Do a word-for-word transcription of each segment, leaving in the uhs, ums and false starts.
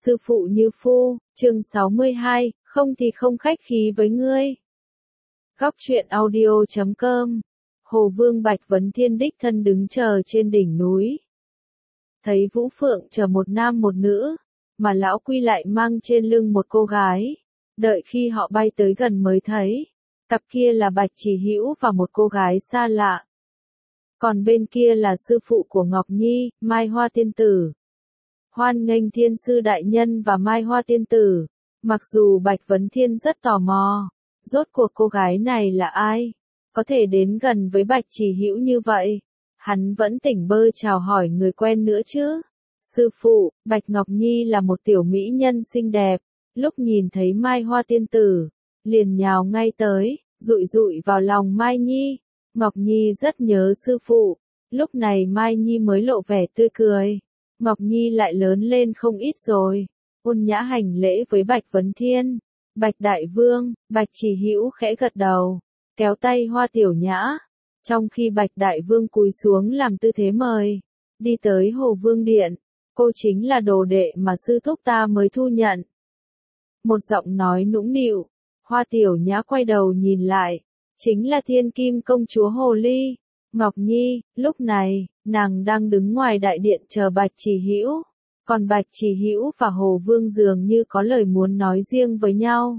sư phụ như phu, chương sáu mươi hai, không thì không khách khí với ngươi. Góc truyện audio chấm com. Hồ Vương Bạch Vấn Thiên đích thân đứng chờ trên đỉnh núi. Thấy Vũ Phượng chở một nam một nữ, mà lão Quy lại mang trên lưng một cô gái. Đợi khi họ bay tới gần mới thấy, cặp kia là Bạch Chỉ Hữu và một cô gái xa lạ. Còn bên kia là sư phụ của Ngọc Nhi, Mai Hoa Tiên Tử. Hoan nghênh Thiên Sư Đại Nhân và Mai Hoa Tiên Tử. Mặc dù Bạch Vấn Thiên rất tò mò, rốt cuộc cô gái này là ai? Có thể đến gần với Bạch Chỉ Hữu như vậy? Hắn vẫn tỉnh bơ chào hỏi người quen nữa chứ. Sư phụ, Bạch Ngọc Nhi là một tiểu mỹ nhân xinh đẹp. Lúc nhìn thấy Mai Hoa Tiên Tử, liền nhào ngay tới, dụi dụi vào lòng Mai Nhi. Ngọc Nhi rất nhớ sư phụ. Lúc này Mai Nhi mới lộ vẻ tươi cười. Ngọc Nhi lại lớn lên không ít rồi. Ôn nhã hành lễ với Bạch Vấn Thiên. Bạch Đại Vương, Bạch Chỉ Hữu khẽ gật đầu, kéo tay Hoa Tiểu Nhã. Trong khi Bạch Đại Vương cúi xuống làm tư thế mời, đi tới Hồ Vương Điện. Cô chính là đồ đệ mà sư thúc ta mới thu nhận. Một giọng nói nũng nịu. Hoa Tiểu Nhã quay đầu nhìn lại. Chính là Thiên Kim Công Chúa Hồ Ly, Ngọc Nhi. Lúc này, nàng đang đứng ngoài đại điện chờ Bạch Chỉ Hữu. Còn Bạch Chỉ Hữu và Hồ Vương dường như có lời muốn nói riêng với nhau.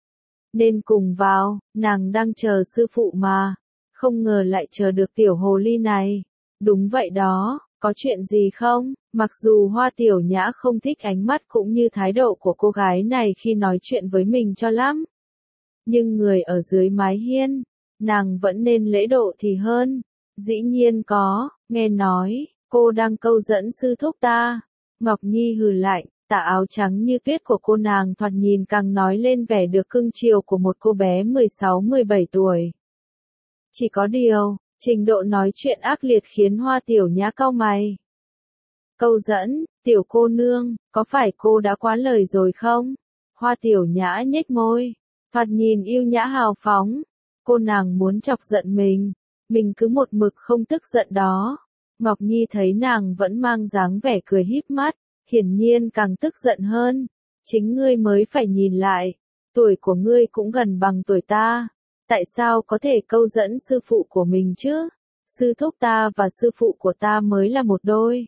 Nên cùng vào, nàng đang chờ sư phụ mà. Không ngờ lại chờ được tiểu hồ ly này. Đúng vậy đó, có chuyện gì không? Mặc dù Hoa Tiểu Nhã không thích ánh mắt cũng như thái độ của cô gái này khi nói chuyện với mình cho lắm. Nhưng người ở dưới mái hiên, nàng vẫn nên lễ độ thì hơn. Dĩ nhiên có, nghe nói, cô đang câu dẫn sư thúc ta. Ngọc Nhi hừ lạnh, tà áo trắng như tuyết của cô nàng thoạt nhìn càng nói lên vẻ được cưng chiều của một cô bé mười sáu mười bảy tuổi. Chỉ có điều, trình độ nói chuyện ác liệt khiến Hoa Tiểu Nhã cau mày. Câu dẫn, tiểu cô nương, có phải cô đã quá lời rồi không? Hoa Tiểu Nhã nhếch môi, thoạt nhìn yêu nhã hào phóng. Cô nàng muốn chọc giận mình, mình cứ một mực không tức giận đó. Ngọc Nhi thấy nàng vẫn mang dáng vẻ cười híp mắt, hiển nhiên càng tức giận hơn. Chính ngươi mới phải nhìn lại, tuổi của ngươi cũng gần bằng tuổi ta. Tại sao có thể câu dẫn sư phụ của mình chứ? Sư thúc ta và sư phụ của ta mới là một đôi.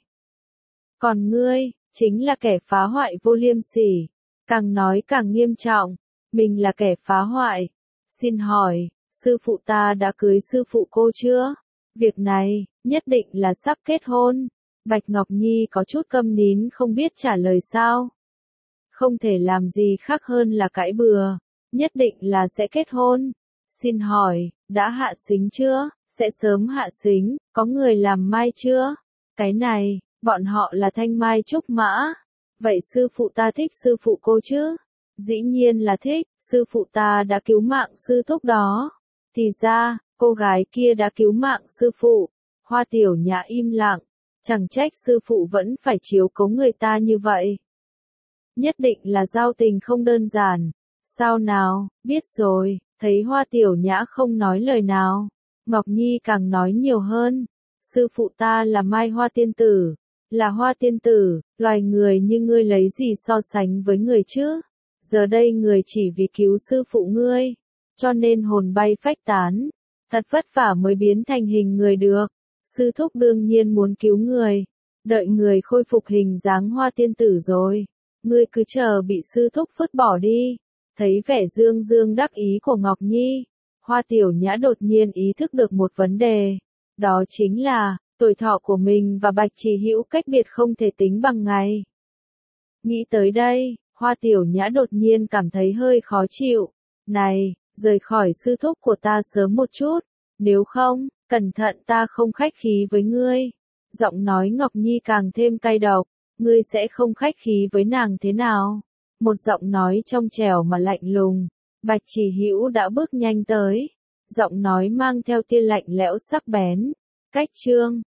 Còn ngươi, chính là kẻ phá hoại vô liêm sỉ. Càng nói càng nghiêm trọng, mình là kẻ phá hoại. Xin hỏi, sư phụ ta đã cưới sư phụ cô chưa? Việc này, nhất định là sắp kết hôn. Bạch Ngọc Nhi có chút câm nín không biết trả lời sao. Không thể làm gì khác hơn là cãi bừa. Nhất định là sẽ kết hôn. Xin hỏi, đã hạ sính chưa? Sẽ sớm hạ sính, có người làm mai chưa? Cái này, bọn họ là thanh mai trúc mã. Vậy sư phụ ta thích sư phụ cô chứ? Dĩ nhiên là thích, sư phụ ta đã cứu mạng sư thúc đó. Thì ra, cô gái kia đã cứu mạng sư phụ. Hoa Tiểu Nhã im lặng, chẳng trách sư phụ vẫn phải chiếu cố người ta như vậy. Nhất định là giao tình không đơn giản. Sao nào, biết rồi. Thấy Hoa Tiểu Nhã không nói lời nào, Ngọc Nhi càng nói nhiều hơn. Sư phụ ta là Mai Hoa Tiên Tử, là Hoa Tiên Tử, loài người như ngươi lấy gì so sánh với người chứ? Giờ đây người chỉ vì cứu sư phụ ngươi, cho nên hồn bay phách tán, thật vất vả mới biến thành hình người được. Sư thúc đương nhiên muốn cứu người, đợi người khôi phục hình dáng Hoa Tiên Tử rồi, ngươi cứ chờ bị sư thúc phứt bỏ đi. Thấy vẻ dương dương đắc ý của Ngọc Nhi, Hoa Tiểu Nhã đột nhiên ý thức được một vấn đề. Đó chính là, tuổi thọ của mình và Bạch Chỉ Hữu cách biệt không thể tính bằng ngày. Nghĩ tới đây, Hoa Tiểu Nhã đột nhiên cảm thấy hơi khó chịu. Này, rời khỏi sư thúc của ta sớm một chút, nếu không, cẩn thận ta không khách khí với ngươi. Giọng nói Ngọc Nhi càng thêm cay độc, ngươi sẽ không khách khí với nàng thế nào? Một giọng nói trong trẻo mà lạnh lùng. Bạch Chỉ Hữu đã bước nhanh tới. Giọng nói mang theo tia lạnh lẽo sắc bén. Cách chương